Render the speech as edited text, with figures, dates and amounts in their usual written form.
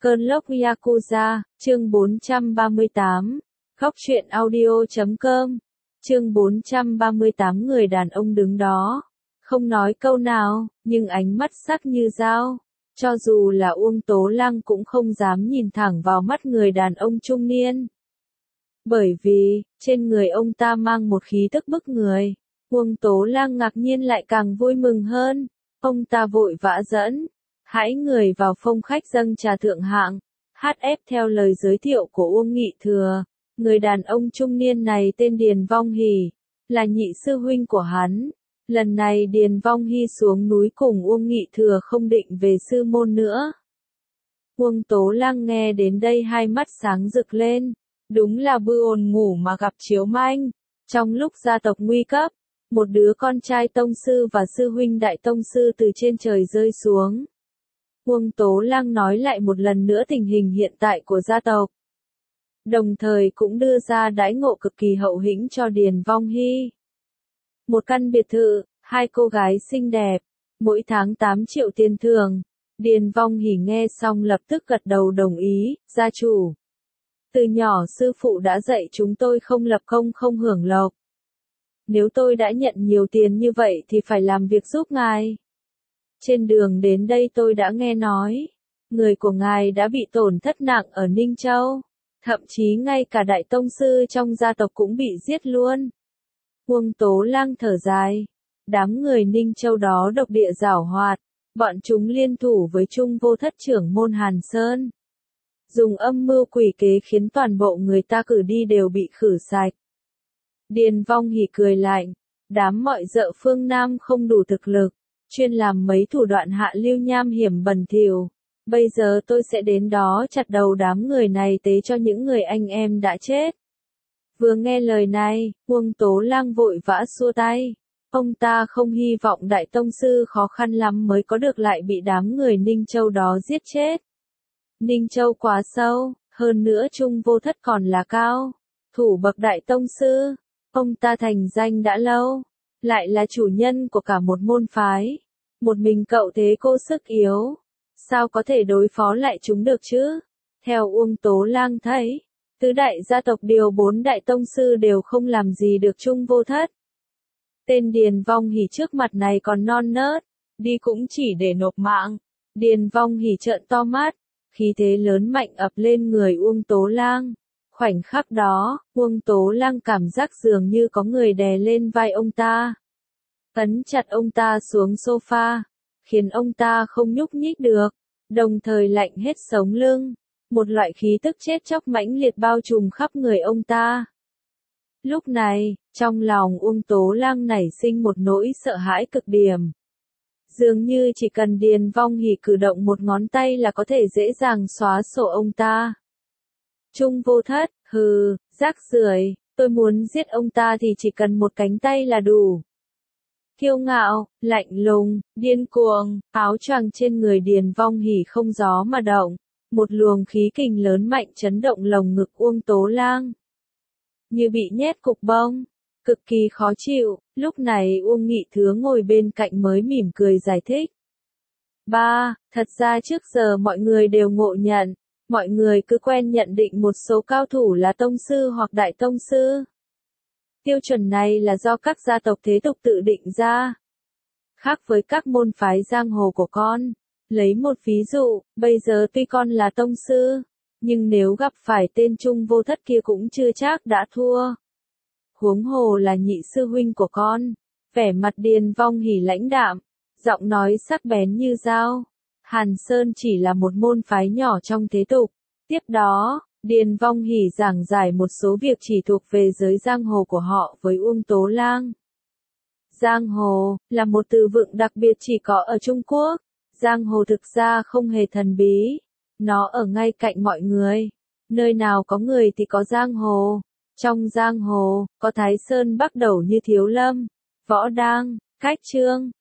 Cơn lốc Yakuza, chương 438, Góc truyện audio.com, chương 438 người đàn ông đứng đó, không nói câu nào, nhưng ánh mắt sắc như dao. Cho dù là Uông Tố Lăng cũng không dám nhìn thẳng vào mắt người đàn ông trung niên. Bởi vì, trên người ông ta mang một khí tức bức người. Uông Tố Lăng ngạc nhiên lại càng vui mừng hơn. Ông ta vội vã dẫn hãy người vào phòng khách dâng trà thượng hạng. HF theo lời giới thiệu của Uông Nghị Thừa, người đàn ông trung niên này tên Điền Vong Hỉ, là nhị sư huynh của hắn. Lần này Điền Vong Hy xuống núi cùng Uông Nghị Thừa không định về sư môn nữa. Uông Tố Lăng nghe đến đây hai mắt sáng rực lên. Đúng là bư ồn ngủ mà gặp chiếu manh. Trong lúc gia tộc nguy cấp, một đứa con trai tông sư và sư huynh đại tông sư từ trên trời rơi xuống. Uông Tố Lăng nói lại một lần nữa tình hình hiện tại của gia tộc. Đồng thời cũng đưa ra đãi ngộ cực kỳ hậu hĩnh cho Điền Vong Hy. Một căn biệt thự, hai cô gái xinh đẹp, mỗi tháng 8 triệu tiền thưởng. Điền Vong Hỉ nghe xong lập tức gật đầu đồng ý, gia chủ. Từ nhỏ sư phụ đã dạy chúng tôi không lập công không hưởng lộc. Nếu tôi đã nhận nhiều tiền như vậy thì phải làm việc giúp ngài. Trên đường đến đây tôi đã nghe nói, người của ngài đã bị tổn thất nặng ở Ninh Châu. Thậm chí ngay cả đại tông sư trong gia tộc cũng bị giết luôn. Uông Tố Lăng thở dài. Đám người Ninh Châu đó độc địa giảo hoạt. Bọn chúng liên thủ với Trung Vô Thất trưởng môn Hàn Sơn. Dùng âm mưu quỷ kế khiến toàn bộ người ta cử đi đều bị khử sạch. Điền Vong Hỉ cười lạnh. Đám mọi dợ phương Nam không đủ thực lực. Chuyên làm mấy thủ đoạn hạ lưu nham hiểm bẩn thỉu. Bây giờ tôi sẽ đến đó chặt đầu đám người này tế cho những người anh em đã chết. Vừa nghe lời này, Uông Tố Lăng vội vã xua tay. Ông ta không hy vọng đại tông sư khó khăn lắm mới có được lại bị đám người Ninh Châu đó giết chết. Ninh Châu quá sâu, hơn nữa Trung Vô Thất còn là cao thủ bậc đại tông sư. Ông ta thành danh đã lâu, lại là chủ nhân của cả một môn phái. Một mình cậu thế cô sức yếu, sao có thể đối phó lại chúng được chứ? Theo Uông Tố Lăng thấy, tứ đại gia tộc điều 4 đại tông sư đều không làm gì được Trung Vô Thất. Tên Điền Vong Hỉ trước mặt này còn non nớt, đi cũng chỉ để nộp mạng. Điền Vong Hỉ trợn to mắt, khí thế lớn mạnh ập lên người Uông Tố Lăng. Khoảnh khắc đó, Uông Tố Lăng cảm giác dường như có người đè lên vai ông ta. Ấn chặt ông ta xuống sofa, khiến ông ta không nhúc nhích được, đồng thời lạnh hết sống lưng. Một loại khí tức chết chóc mãnh liệt bao trùm khắp người ông ta. Lúc này, trong lòng Uông Tố Lăng nảy sinh một nỗi sợ hãi cực điểm. Dường như chỉ cần Điền Vong Hỉ cử động một ngón tay là có thể dễ dàng xóa sổ ông ta. Trung Vô Thất, hừ, rác rưởi, tôi muốn giết ông ta thì chỉ cần một cánh tay là đủ. Kiêu ngạo, lạnh lùng, điên cuồng, áo choàng trên người Điền Vong Hỉ không gió mà động. Một luồng khí kình lớn mạnh chấn động lồng ngực Uông Tố Lăng. Như bị nhét cục bông, cực kỳ khó chịu. Lúc này Uông Nghị Thừa ngồi bên cạnh mới mỉm cười giải thích. Thật ra trước giờ mọi người đều ngộ nhận. Mọi người cứ quen nhận định một số cao thủ là tông sư hoặc đại tông sư. Tiêu chuẩn này là do các gia tộc thế tục tự định ra. Khác với các môn phái giang hồ của con. Lấy một ví dụ, bây giờ tuy con là tông sư, nhưng nếu gặp phải tên Trung Vô Thất kia cũng chưa chắc đã thua. Huống hồ là nhị sư huynh của con. Vẻ mặt Điền Vong Hỉ lãnh đạm, giọng nói sắc bén như dao. Hàn Sơn chỉ là một môn phái nhỏ trong thế tục. Tiếp đó, Điền Vong Hỉ giảng giải một số việc chỉ thuộc về giới giang hồ của họ với Uông Tố Lăng. Giang hồ là một từ vựng đặc biệt chỉ có ở Trung Quốc. Giang hồ thực ra không hề thần bí. Nó ở ngay cạnh mọi người. Nơi nào có người thì có giang hồ. Trong giang hồ, có Thái Sơn Bắc Đẩu như Thiếu Lâm, Võ Đang, Cách Trương,